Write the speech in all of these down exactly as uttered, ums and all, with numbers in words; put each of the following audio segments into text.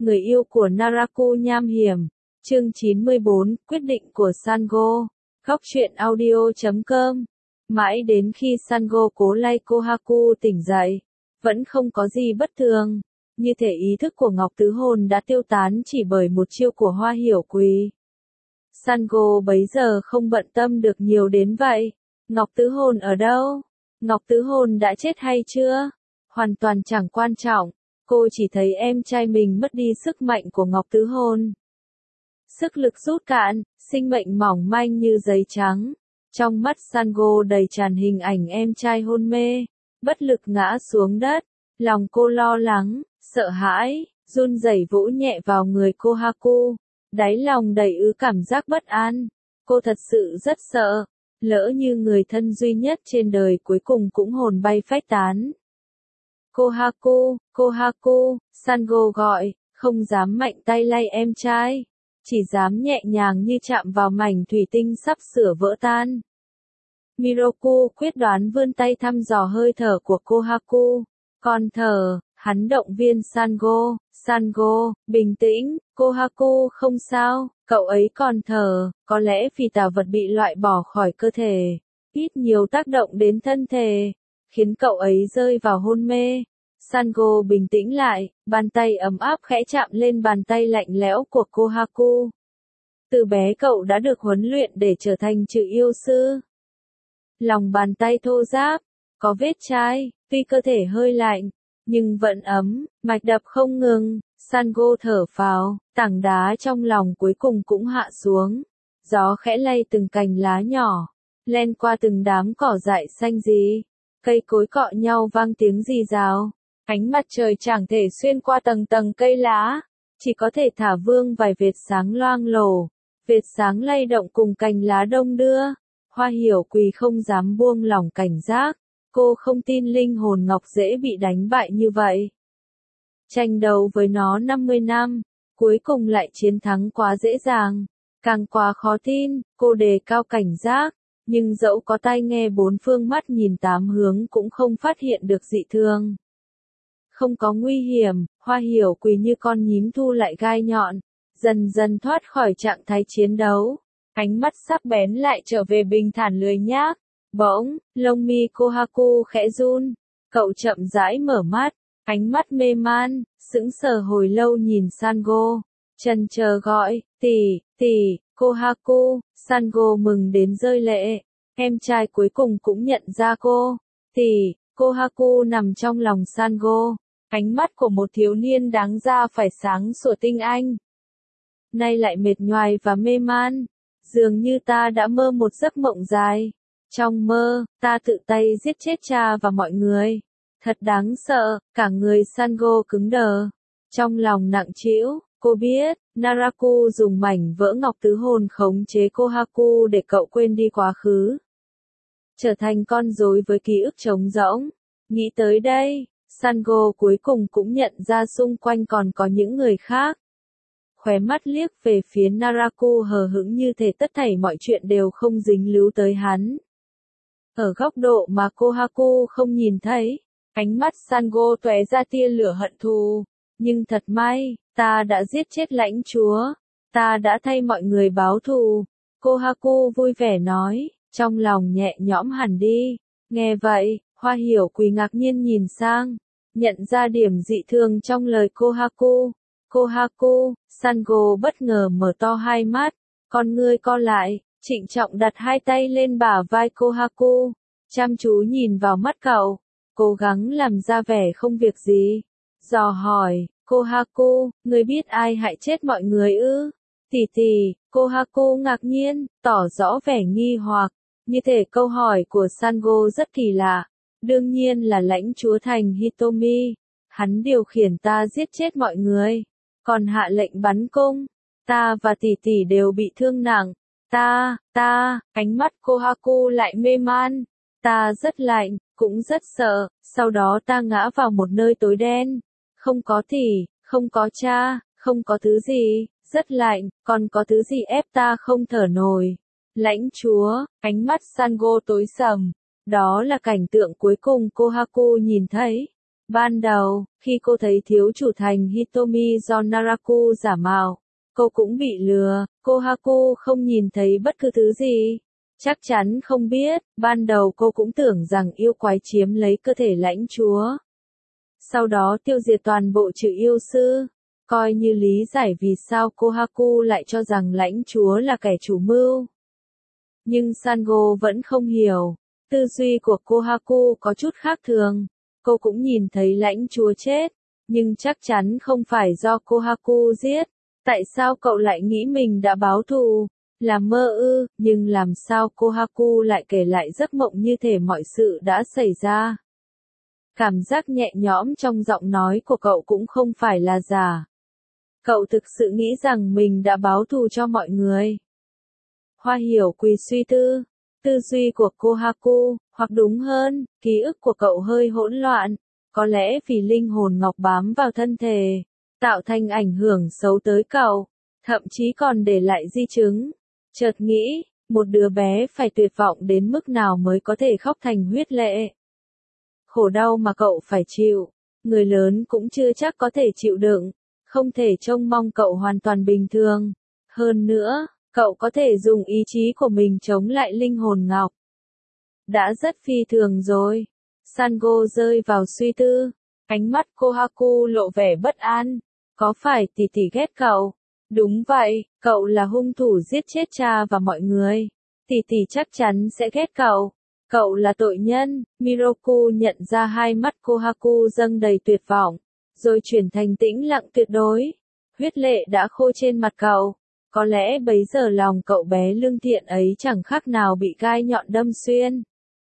người yêu của Naraku nham hiểm. Chương chín mươi bốn, quyết định của Sango. Góc truyện audio chấm com. Mãi đến khi Sango cố lay Kohaku tỉnh dậy, vẫn không có gì bất thường. Như thể ý thức của Ngọc Tứ Hồn đã tiêu tán chỉ bởi một chiêu của Hoa Hiểu Quỳ. Sango bấy giờ không bận tâm được nhiều đến vậy. Ngọc Tứ Hồn ở đâu? Ngọc Tứ Hồn đã chết hay chưa? Hoàn toàn chẳng quan trọng. Cô chỉ thấy em trai mình mất đi sức mạnh của Ngọc Tứ Hồn. Sức lực rút cạn, sinh mệnh mỏng manh như giấy trắng. Trong mắt Sango đầy tràn hình ảnh em trai hôn mê, bất lực ngã xuống đất. Lòng cô lo lắng, sợ hãi, run rẩy vỗ nhẹ vào người Kohaku. Đáy lòng đầy ứ cảm giác bất an. Cô thật sự rất sợ, lỡ như người thân duy nhất trên đời cuối cùng cũng hồn bay phách tán. Kohaku, Kohaku, Sango gọi, không dám mạnh tay lay em trai, chỉ dám nhẹ nhàng như chạm vào mảnh thủy tinh sắp sửa vỡ tan. Miroku quyết đoán vươn tay thăm dò hơi thở của Kohaku. Còn thở, hắn động viên Sango, Sango, bình tĩnh, Kohaku không sao, cậu ấy còn thở, có lẽ vì tà vật bị loại bỏ khỏi cơ thể, ít nhiều tác động đến thân thể, khiến cậu ấy rơi vào hôn mê. Sango bình tĩnh lại, bàn tay ấm áp khẽ chạm lên bàn tay lạnh lẽo của Kohaku. Từ bé cậu đã được huấn luyện để trở thành trừ yêu sư. Lòng bàn tay thô ráp, có vết chai, tuy cơ thể hơi lạnh, nhưng vẫn ấm, mạch đập không ngừng. Sango thở phào, tảng đá trong lòng cuối cùng cũng hạ xuống. Gió khẽ lay từng cành lá nhỏ, len qua từng đám cỏ dại xanh gì. Cây cối cọ nhau vang tiếng rì rào. Ánh mặt trời chẳng thể xuyên qua tầng tầng cây lá, chỉ có thể thả vương vài vệt sáng loang lổ. Vệt sáng lay động cùng cành lá đông đưa. Hoa Hiểu Quỳ không dám buông lỏng cảnh giác. Cô không tin linh hồn ngọc dễ bị đánh bại như vậy. Tranh đấu với nó năm mươi năm, cuối cùng lại chiến thắng quá dễ dàng. Càng quá khó tin, cô đề cao cảnh giác, nhưng dẫu có tai nghe bốn phương mắt nhìn tám hướng cũng không phát hiện được dị thường. Không có nguy hiểm, Hoa Hiểu Quỳ như con nhím thu lại gai nhọn, dần dần thoát khỏi trạng thái chiến đấu. Ánh mắt sắc bén lại trở về bình thản lười nhác. Bỗng, lông mi Kohaku khẽ run, cậu chậm rãi mở mắt, ánh mắt mê man, sững sờ hồi lâu nhìn Sango, chần chờ gọi, tỷ, tỷ, Kohaku. Sango mừng đến rơi lệ, em trai cuối cùng cũng nhận ra cô, tỷ. Kohaku nằm trong lòng Sango, ánh mắt của một thiếu niên đáng ra phải sáng sủa tinh anh. Nay lại mệt nhoài và mê man, dường như ta đã mơ một giấc mộng dài. Trong mơ, ta tự tay giết chết cha và mọi người. Thật đáng sợ, cả người Sango cứng đờ. Trong lòng nặng trĩu, cô biết, Naraku dùng mảnh vỡ Ngọc Tứ Hồn khống chế Kohaku để cậu quên đi quá khứ. Trở thành con rối với ký ức trống rỗng. Nghĩ tới đây, Sango cuối cùng cũng nhận ra xung quanh còn có những người khác. Khóe mắt liếc về phía Naraku hờ hững như thể tất thảy mọi chuyện đều không dính líu tới hắn. Ở góc độ mà Kohaku không nhìn thấy, ánh mắt Sango tóe ra tia lửa hận thù. Nhưng thật may, ta đã giết chết lãnh chúa. Ta đã thay mọi người báo thù. Kohaku vui vẻ nói, trong lòng nhẹ nhõm hẳn đi. Nghe vậy, Hoa Hiểu Quỳ ngạc nhiên nhìn sang, nhận ra điểm dị thường trong lời Kohaku. Kohaku, Sango bất ngờ mở to hai mắt, con ngươi co lại. Trịnh trọng đặt hai tay lên bả vai Kohaku, chăm chú nhìn vào mắt cậu, cố gắng làm ra vẻ không việc gì. Dò hỏi, Kohaku, người biết ai hại chết mọi người ư? Tỷ tỷ. Kohaku ngạc nhiên, tỏ rõ vẻ nghi hoặc, như thể câu hỏi của Sango rất kỳ lạ. Đương nhiên là lãnh chúa thành Hitomi, hắn điều khiển ta giết chết mọi người, còn hạ lệnh bắn cung, ta và tỷ tỷ đều bị thương nặng. Ta, ta, ánh mắt Kohaku lại mê man. Ta rất lạnh, cũng rất sợ, sau đó ta ngã vào một nơi tối đen. Không có tỷ, không có cha, không có thứ gì, rất lạnh, còn có thứ gì ép ta không thở nổi. Lãnh chúa, ánh mắt Sango tối sầm. Đó là cảnh tượng cuối cùng Kohaku nhìn thấy. Ban đầu, khi cô thấy thiếu chủ thành Hitomi do Naraku giả mạo, cô cũng bị lừa, Kohaku không nhìn thấy bất cứ thứ gì. Chắc chắn không biết, ban đầu cô cũng tưởng rằng yêu quái chiếm lấy cơ thể lãnh chúa. Sau đó tiêu diệt toàn bộ trừ yêu sư, coi như lý giải vì sao Kohaku lại cho rằng lãnh chúa là kẻ chủ mưu. Nhưng Sango vẫn không hiểu, tư duy của Kohaku có chút khác thường. Cô cũng nhìn thấy lãnh chúa chết, nhưng chắc chắn không phải do Kohaku giết. Tại sao cậu lại nghĩ mình đã báo thù? Là mơ ư, nhưng làm sao Kohaku lại kể lại giấc mộng như thể mọi sự đã xảy ra? Cảm giác nhẹ nhõm trong giọng nói của cậu cũng không phải là giả. Cậu thực sự nghĩ rằng mình đã báo thù cho mọi người. Hoa Hiểu Quỳ suy tư, tư duy của Kohaku, hoặc đúng hơn, ký ức của cậu hơi hỗn loạn, có lẽ vì linh hồn ngọc bám vào thân thể, tạo thành ảnh hưởng xấu tới cậu, thậm chí còn để lại di chứng. Chợt nghĩ, một đứa bé phải tuyệt vọng đến mức nào mới có thể khóc thành huyết lệ. Khổ đau mà cậu phải chịu, người lớn cũng chưa chắc có thể chịu đựng, không thể trông mong cậu hoàn toàn bình thường. Hơn nữa, cậu có thể dùng ý chí của mình chống lại linh hồn ngọc. Đã rất phi thường rồi. Sango rơi vào suy tư, ánh mắt Kohaku lộ vẻ bất an. Có phải tỷ tỷ ghét cậu? Đúng vậy, cậu là hung thủ giết chết cha và mọi người. Tỷ tỷ chắc chắn sẽ ghét cậu. Cậu là tội nhân. Miroku nhận ra hai mắt Kohaku dâng đầy tuyệt vọng, rồi chuyển thành tĩnh lặng tuyệt đối. Huyết lệ đã khô trên mặt cậu. Có lẽ bấy giờ lòng cậu bé lương thiện ấy chẳng khác nào bị gai nhọn đâm xuyên.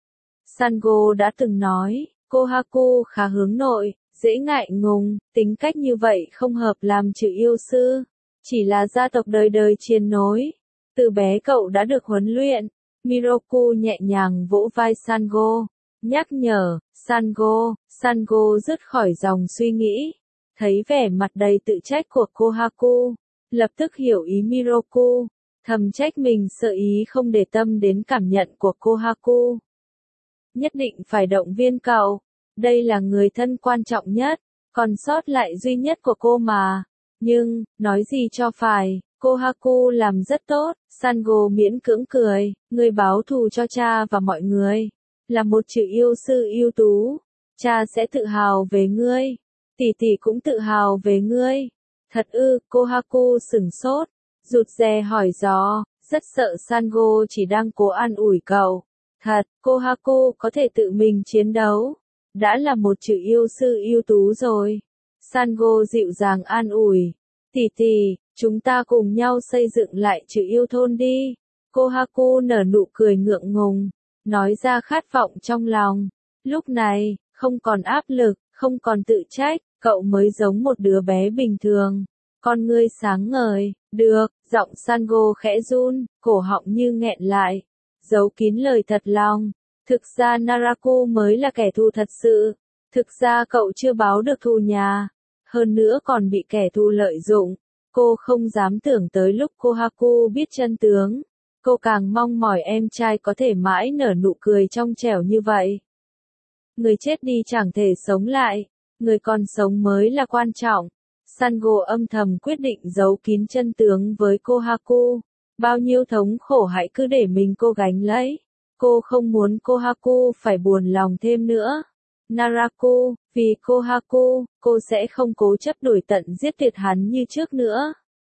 Sango đã từng nói, Kohaku khá hướng nội, dễ ngại ngùng, tính cách như vậy không hợp làm trừ yêu sư. Chỉ là gia tộc đời đời truyền nối. Từ bé cậu đã được huấn luyện. Miroku nhẹ nhàng vỗ vai Sango, nhắc nhở. Sango, Sango dứt khỏi dòng suy nghĩ. Thấy vẻ mặt đầy tự trách của Kohaku, lập tức hiểu ý Miroku, thầm trách mình sợ ý không để tâm đến cảm nhận của Kohaku. Nhất định phải động viên cậu, đây là người thân quan trọng nhất, còn sót lại duy nhất của cô mà. Nhưng, nói gì cho phải, Kohaku làm rất tốt. Sango miễn cưỡng cười, người báo thù cho cha và mọi người, là một trừ yêu sư ưu tú. Cha sẽ tự hào về ngươi, tỷ tỷ cũng tự hào về ngươi. Thật ư? Kohaku sửng sốt, rụt rè hỏi dò, rất sợ Sango chỉ đang cố an ủi cậu. Thật, Kohaku có thể tự mình chiến đấu, đã là một trừ yêu sư ưu tú rồi. Sango dịu dàng an ủi, tỷ tỷ, chúng ta cùng nhau xây dựng lại trừ yêu thôn đi. Kohaku nở nụ cười ngượng ngùng, nói ra khát vọng trong lòng. Lúc này, không còn áp lực, không còn tự trách, cậu mới giống một đứa bé bình thường. Con ngươi sáng ngời, được, giọng Sango khẽ run, cổ họng như nghẹn lại, giấu kín lời thật lòng. Thực ra Naraku mới là kẻ thù thật sự. Thực ra cậu chưa báo được thù nhà, hơn nữa còn bị kẻ thù lợi dụng. Cô không dám tưởng tới lúc Kohaku biết chân tướng. Cô càng mong mỏi em trai có thể mãi nở nụ cười trong trẻo như vậy. Người chết đi chẳng thể sống lại, người còn sống mới là quan trọng. Sango âm thầm quyết định giấu kín chân tướng với Kohaku. Bao nhiêu thống khổ hãy cứ để mình cô gánh lấy. Cô không muốn Kohaku phải buồn lòng thêm nữa. Naraku, vì Kohaku, cô sẽ không cố chấp đuổi tận giết tuyệt hắn như trước nữa.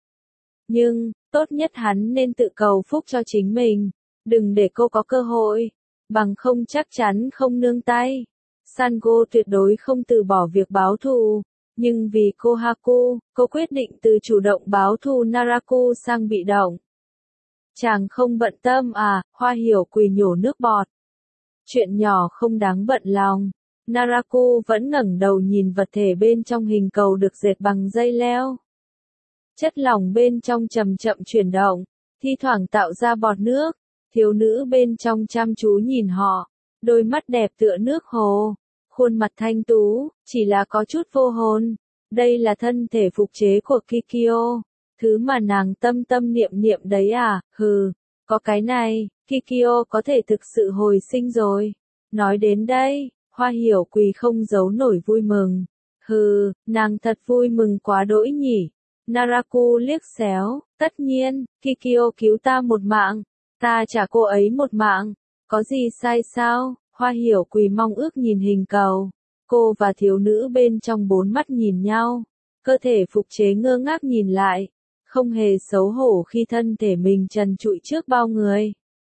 Nhưng, tốt nhất hắn nên tự cầu phúc cho chính mình. Đừng để cô có cơ hội, bằng không chắc chắn không nương tay. Sango tuyệt đối không từ bỏ việc báo thù. Nhưng vì Kohaku, cô quyết định từ chủ động báo thù Naraku sang bị động. Chàng không bận tâm à? Hoa Hiểu Quỳ nhổ nước bọt. Chuyện nhỏ không đáng bận lòng. Naraku vẫn ngẩng đầu nhìn vật thể bên trong hình cầu được dệt bằng dây leo. Chất lỏng bên trong chậm chậm chuyển động, thi thoảng tạo ra bọt nước. Thiếu nữ bên trong chăm chú nhìn họ, đôi mắt đẹp tựa nước hồ, khuôn mặt thanh tú, chỉ là có chút vô hồn. Đây là thân thể phục chế của Kikyo, thứ mà nàng tâm tâm niệm niệm đấy à? Hừ, có cái này, Kikyo có thể thực sự hồi sinh rồi. Nói đến đây, Hoa hiểu quỳ không giấu nổi vui mừng. Hừ, nàng thật vui mừng quá đỗi nhỉ. Naraku liếc xéo, tất nhiên, Kikyo cứu ta một mạng, ta trả cô ấy một mạng, có gì sai sao? Hoa hiểu quỳ mong ước nhìn hình cầu, cô và thiếu nữ bên trong bốn mắt nhìn nhau, cơ thể phục chế ngơ ngác nhìn lại, không hề xấu hổ khi thân thể mình trần trụi trước bao người.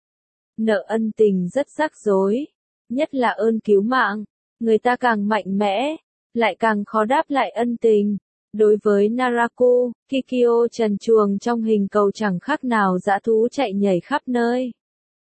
Nợ ân tình rất rắc rối, nhất là ơn cứu mạng, người ta càng mạnh mẽ, lại càng khó đáp lại ân tình. Đối với Naraku, Kikyo trần truồng trong hình cầu chẳng khác nào dã thú chạy nhảy khắp nơi.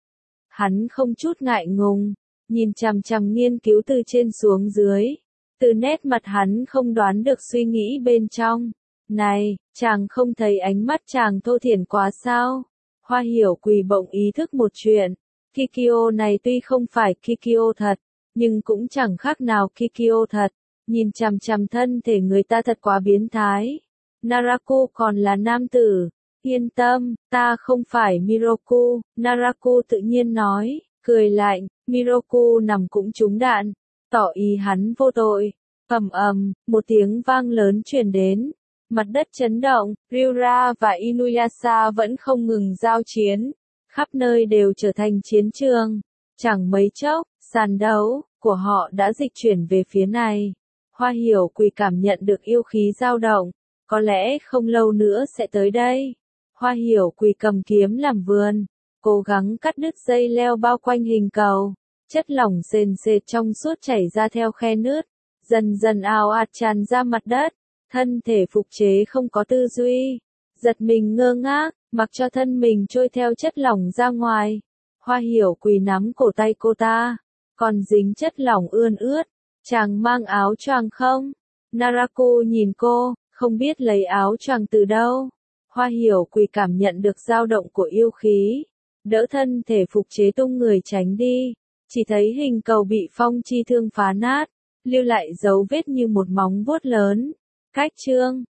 Hắn không chút ngại ngùng, nhìn chằm chằm nghiên cứu từ trên xuống dưới. Từ nét mặt hắn không đoán được suy nghĩ bên trong. Này, chàng không thấy ánh mắt chàng thô thiển quá sao? Hoa hiểu quỳ bỗng ý thức một chuyện. Kikyo này tuy không phải Kikyo thật, nhưng cũng chẳng khác nào Kikyo thật. Nhìn chằm chằm thân thể người ta thật quá biến thái. Naraku còn là nam tử. Yên tâm, ta không phải Miroku, Naraku tự nhiên nói, cười lạnh, Miroku nằm cũng trúng đạn, tỏ ý hắn vô tội. Ầm ầm, một tiếng vang lớn truyền đến, mặt đất chấn động, Ryura và Inuyasha vẫn không ngừng giao chiến, khắp nơi đều trở thành chiến trường. Chẳng mấy chốc, sàn đấu của họ đã dịch chuyển về phía này. Hoa hiểu quỳ cảm nhận được yêu khí dao động, có lẽ không lâu nữa sẽ tới đây. Hoa hiểu quỳ cầm kiếm làm vườn, cố gắng cắt đứt dây leo bao quanh hình cầu, chất lỏng sền sệt trong suốt chảy ra theo khe nứt, dần dần ào ạt tràn ra mặt đất, thân thể phục chế không có tư duy, giật mình ngơ ngác, mặc cho thân mình trôi theo chất lỏng ra ngoài. Hoa hiểu quỳ nắm cổ tay cô ta, còn dính chất lỏng ươn ướt. Chàng mang áo choàng không? Naraku nhìn cô, không biết lấy áo choàng từ đâu. Hoa hiểu quỳ cảm nhận được dao động của yêu khí, đỡ thân thể phục chế tung người tránh đi, chỉ thấy hình cầu bị phong chi thương phá nát, lưu lại dấu vết như một móng vuốt lớn. Cách chương